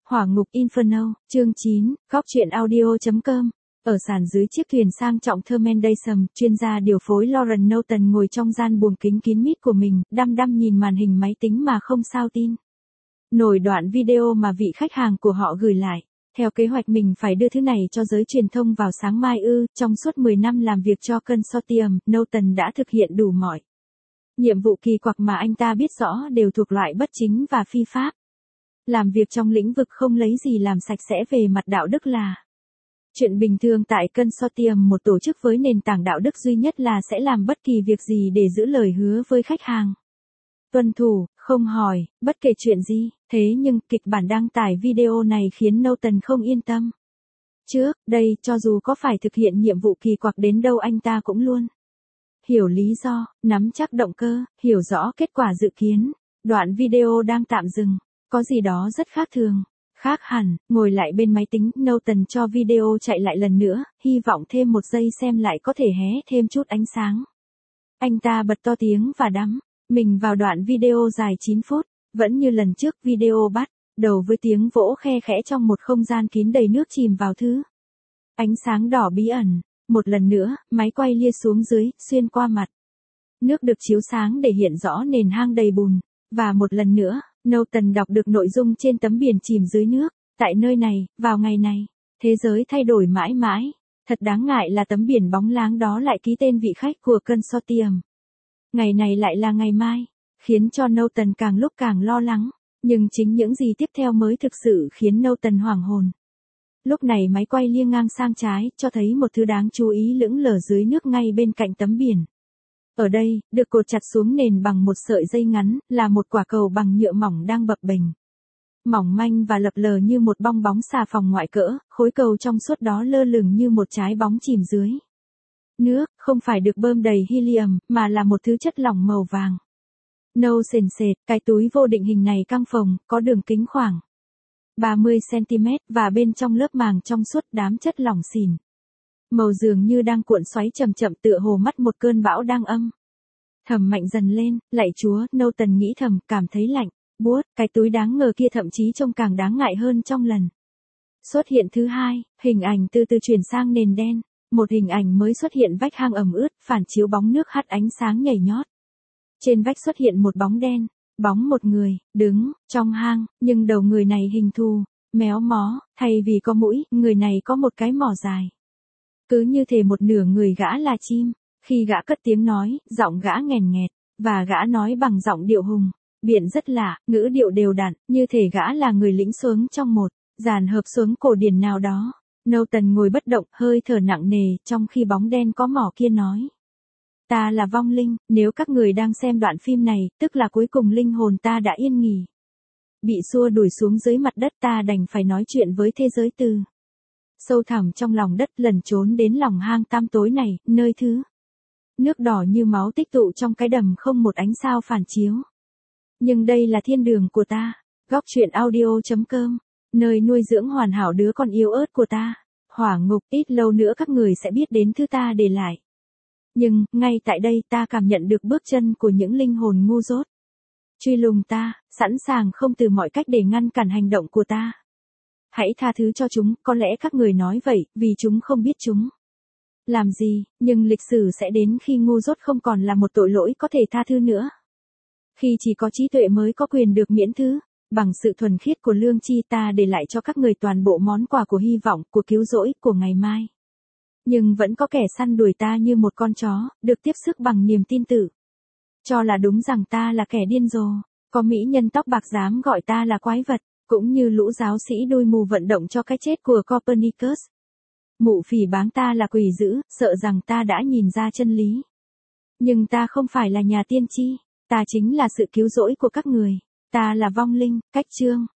Hỏa ngục Inferno, chương 9, góc truyện audio.com. Ở sàn dưới chiếc thuyền sang trọng Thurmendation, chuyên gia điều phối Lauren Norton ngồi trong gian buồng kính kín mít của mình, đăm đăm nhìn màn hình máy tính mà không sao tin. Nổi đoạn video mà vị khách hàng của họ gửi lại. Theo kế hoạch mình phải đưa thứ này cho giới truyền thông vào sáng mai trong suốt 10 năm làm việc cho consortium, Norton đã thực hiện đủ mọi nhiệm vụ kỳ quặc mà anh ta biết rõ đều thuộc loại bất chính và phi pháp. Làm việc trong lĩnh vực không lấy gì làm sạch sẽ về mặt đạo đức là chuyện bình thường tại consortium, một tổ chức với nền tảng đạo đức duy nhất là sẽ làm bất kỳ việc gì để giữ lời hứa với khách hàng. Tuân thủ, không hỏi, bất kể chuyện gì. Thế nhưng kịch bản đăng tải video này khiến Norton không yên tâm. Trước đây, cho dù có phải thực hiện nhiệm vụ kỳ quặc đến đâu anh ta cũng luôn hiểu lý do, nắm chắc động cơ, hiểu rõ kết quả dự kiến. Đoạn video đang tạm dừng. Có gì đó rất khác thường. Khác hẳn, ngồi lại bên máy tính, Norton cho video chạy lại lần nữa, hy vọng thêm một giây xem lại có thể hé thêm chút ánh sáng. Anh ta bật to tiếng và đắm mình vào đoạn video dài 9 phút, vẫn như lần trước video bắt đầu với tiếng vỗ khe khẽ trong một không gian kín đầy nước chìm vào thứ ánh sáng đỏ bí ẩn. Một lần nữa, máy quay lia xuống dưới, xuyên qua mặt nước được chiếu sáng để hiện rõ nền hang đầy bùn. Và một lần nữa, Norton đọc được nội dung trên tấm biển chìm dưới nước. Tại nơi này, vào ngày này, thế giới thay đổi mãi mãi. Thật đáng ngại là tấm biển bóng láng đó lại ký tên vị khách của consortium. Ngày này lại là ngày mai, khiến cho Norton càng lúc càng lo lắng. Nhưng chính những gì tiếp theo mới thực sự khiến Norton hoảng hồn. Lúc này máy quay lia ngang sang trái, cho thấy một thứ đáng chú ý lững lờ dưới nước ngay bên cạnh tấm biển. Ở đây, được cột chặt xuống nền bằng một sợi dây ngắn, là một quả cầu bằng nhựa mỏng đang bập bềnh. Mỏng manh và lập lờ như một bong bóng xà phòng ngoại cỡ, khối cầu trong suốt đó lơ lửng như một trái bóng chìm dưới nước, không phải được bơm đầy helium, mà là một thứ chất lỏng màu vàng nâu sền sệt. Cái túi vô định hình này căng phồng, có đường kính khoảng 30 cm, và bên trong lớp màng trong suốt đám chất lỏng xỉn màu dường như đang cuộn xoáy chậm chậm, tựa hồ mắt một cơn bão đang âm thầm mạnh dần lên. Lạy Chúa, Norton nghĩ thầm, cảm thấy lạnh buốt. Cái túi đáng ngờ kia thậm chí trông càng đáng ngại hơn trong lần xuất hiện thứ hai. Hình ảnh từ từ chuyển sang nền đen. Một hình ảnh mới xuất hiện, vách hang ẩm ướt, phản chiếu bóng nước hắt ánh sáng nhảy nhót. Trên vách xuất hiện một bóng đen, bóng một người, đứng trong hang, nhưng đầu người này hình thù méo mó, thay vì có mũi, người này có một cái mỏ dài. Cứ như thể một nửa người gã là chim. Khi gã cất tiếng nói, giọng gã nghèn nghẹt, và gã nói bằng giọng điệu hùng biện rất lạ, ngữ điệu đều đặn, như thể gã là người lĩnh xuống trong một dàn hợp xuống cổ điển nào đó. Norton ngồi bất động, hơi thở nặng nề, trong khi bóng đen có mỏ kia nói: Ta là vong linh. Nếu các người đang xem đoạn phim này, tức là cuối cùng linh hồn ta đã yên nghỉ, bị xua đuổi xuống dưới mặt đất, ta đành phải nói chuyện với thế giới từ sâu thẳm trong lòng đất, lần trốn đến lòng hang tăm tối này, nơi thứ nước đỏ như máu tích tụ trong cái đầm không một ánh sao phản chiếu. Nhưng đây là thiên đường của ta. Góc truyện audio.com, nơi nuôi dưỡng hoàn hảo đứa con yếu ớt của ta. Hỏa ngục, ít lâu nữa các người sẽ biết đến thứ ta để lại. Nhưng, ngay tại đây ta cảm nhận được bước chân của những linh hồn ngu dốt truy lùng ta, sẵn sàng không từ mọi cách để ngăn cản hành động của ta. Hãy tha thứ cho chúng. Có lẽ các người nói vậy, vì chúng không biết chúng làm gì, nhưng lịch sử sẽ đến khi ngu dốt không còn là một tội lỗi có thể tha thứ nữa. Khi chỉ có trí tuệ mới có quyền được miễn thứ. Bằng sự thuần khiết của lương tri, ta để lại cho các người toàn bộ món quà của hy vọng, của cứu rỗi, của ngày mai. Nhưng vẫn có kẻ săn đuổi ta như một con chó, được tiếp sức bằng niềm tin tự cho là đúng rằng ta là kẻ điên rồ. Có mỹ nhân tóc bạc dám gọi ta là quái vật, cũng như lũ giáo sĩ đuôi mù vận động cho cái chết của Copernicus. Mụ phỉ báng ta là quỷ dữ, sợ rằng ta đã nhìn ra chân lý. Nhưng ta không phải là nhà tiên tri, ta chính là sự cứu rỗi của các người. Ta là vong linh. Cách chương